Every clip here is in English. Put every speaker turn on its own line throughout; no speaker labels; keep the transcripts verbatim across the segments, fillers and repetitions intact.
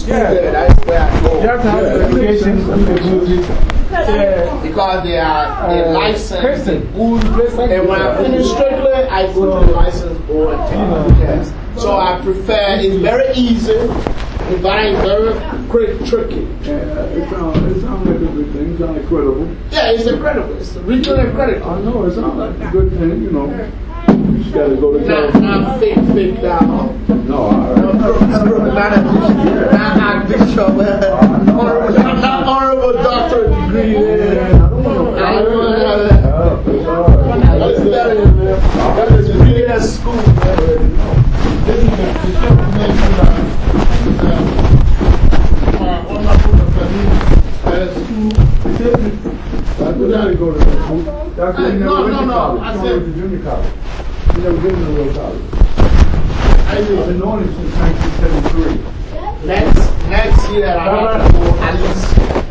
school yeah. there. That's where I go.
You have to have yeah. certification yeah.
because they are uh, licensed.
Christian.
And when I finish strictly, I go to the license board and take the test. So I prefer, it's very easy, but it's very quick, tricky.
Yeah, it sounds it sound like a good thing. It sounds incredible.
Yeah, it's incredible. It's really incredible.
I know, it sounds like a good thing, you know. You just got to go to
Not, not fake, fake down.
No, I
don't know. Not a bishop. Not honorable doctorate degree. I don't want to have that. That's better, man. That is really at school, man. This is the
Doctor didn't go to that school. Doctor, he never
no,
went
no,
to
no.
college.
I
He
said,
went to junior college. He never been to real college.
I've
been knowing him since nineteen seventy-three.
Next, next year, I have to go at least.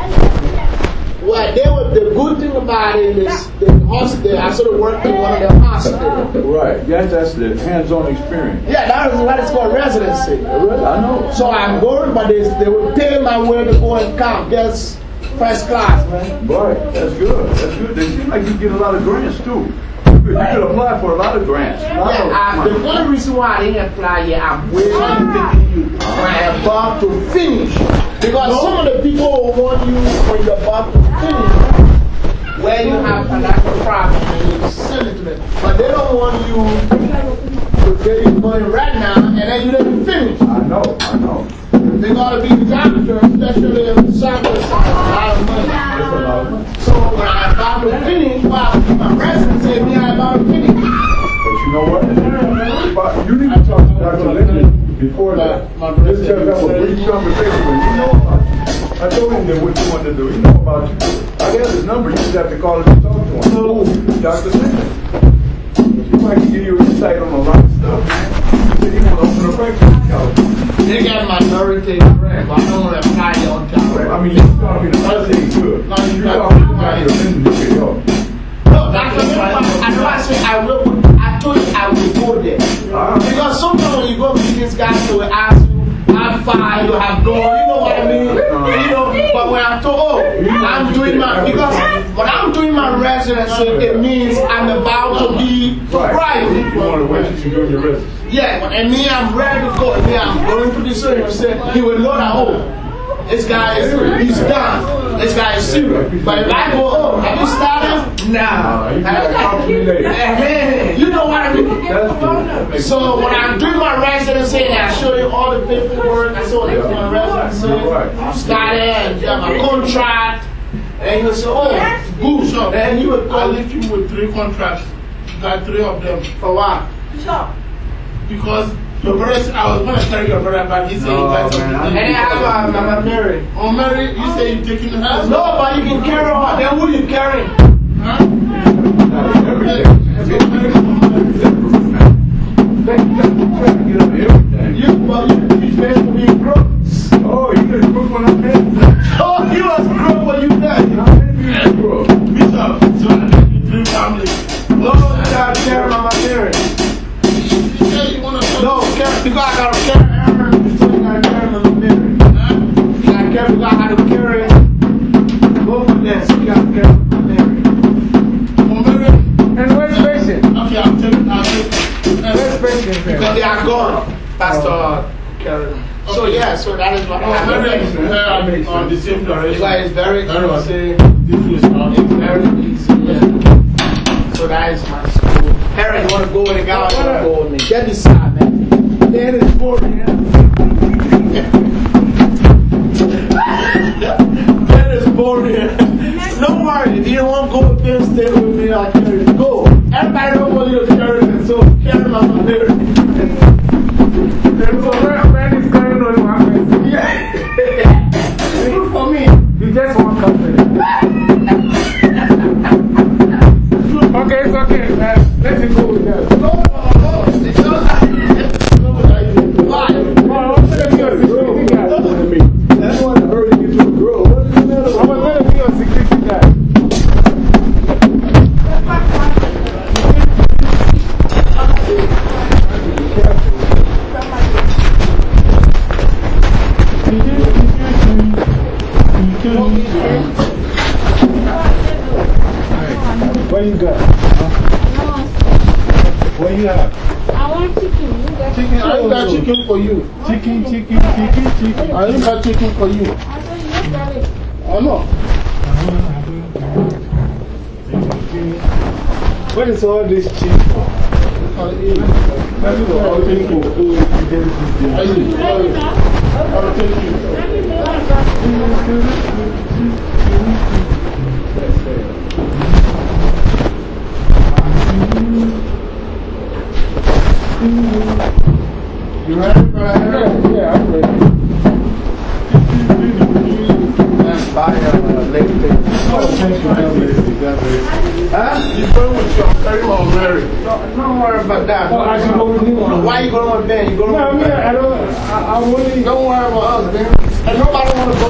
Well, they were, the good thing about it is the hospital, I sort of worked in one of the hospitals.
Right, yes, that's the hands-on experience.
Yeah, that is what it's called residency.
I know.
So I'm going, but they, they would pay my way to go and come. Guess first class, man.
Right, that's good. That's good. They seem like you get a lot of grants too. You could apply for a lot of grants. Lot
yeah,
of
I, the only reason why I didn't apply yet, I'm waiting thinking you I'm about to finish. Because no. some of the people will want you when you're about to finish, where you have a lack of problem and you send it to them. But they don't want you to get your money right now and then you didn't finish.
I know, I know.
They gotta be the doctor, especially in the soccer side, a lot of money.
That's a lot of money.
So when I'm about to finish, well, my residency, me, I'm about to finish.
But you know what? But you need to talk to Doctor Lincoln before that. Just tell them a brief conversation when you know about you. I told him that what you wanted to do. He know about you. I got his number. You just have to call him and talk to him. Doctor Lincoln. He might give you insight on a lot of stuff, man. He said he want to open a practice.
They got minority friends, but I don't want to apply it on top.
I mean, you're talking about things good.
No,
you're talking about your business you can help.
No, Doctor I know I said I will, I told you I will go there. Uh, because sometimes when you go meet these guys, they will ask you, how far you have gone, you know what I mean? Uh, you know, but when I told, oh, I'm doing my, because when I'm doing my residency, it means I'm about to be private.
You want to wait till you're doing your residency.
Yeah, and me, I'm ready to go. Me, I'm going to this university. He will know that, oh, this guy is, he's done. This guy is serious. But if I go, oh, have you started? Nah. You know what I mean? So when I'm doing my residency and I show you all the paperwork, I saw this my residency, started and got my contract, and he'll say, oh, good. So then he would call if you with three contracts. You got three of them. For what? Sure. Because your brother, I was going to tell your brother, but he said no, he got something. And I have uh, Mama Mary. Oh, Mary, you say you're taking the house? No, but you can carry her. Then who you carrying? Huh? You, well, you, you supposed to be crook.
Oh, you was crook when I met.
Oh, you was crook when you met.
Bishop,
so I you three families. No, you got to carry Mama Mary. No, because I got to carry her, so you got to carry Mama Mary. You got to carry, because I got to carry both of them, so you got to carry Mama Mary. Mama Mary?
And where's patient?
Okay, I'll take it. I'll take it.
Where's patient?
Because they are gone. Pastor uh, carried them. So, yeah, so that is what I have. On the same direction. It's very easy. This is very easy. Yeah. So that is my school. Harry, you want to go with the guy? I want to go with me. Get this side, man. That is boring. That is boring. Don't worry. If you don't want to go with them, stay with me. I'll carry you. Go. Everybody don't want you to carry them, so carry my mother.
There's a man is carrying on my face.
Yeah. Good for me.
You just want company. Okay, it's okay. Uh, let me go with that.
No, no, no. It's not. Why?
Oh, I'm going to be your security guy.
That's why I heard you to grow. What is the matter?
I was going to be your security guy.
What you got? What you have?
I want chicken. You got
Chicken, I ain't got chicken for you.
Chicken, chicken, chicken, chicken.
I ain't got chicken for you.
I thought you got it.
Oh no.
What is all this cheap for?
I'll take you. I'll take you. You ready for that?
Yeah, I'm ready.
And buy a late thing.
Oh, thank you. God bless you. God bless you.
Huh? You going with your very well, Mary. Don't, don't worry about that.
Oh, I should go with you.
Why you going with Ben? You going
No, I
with
mean,
Ben?
I don't, I, I really.
Don't worry about us, Ben.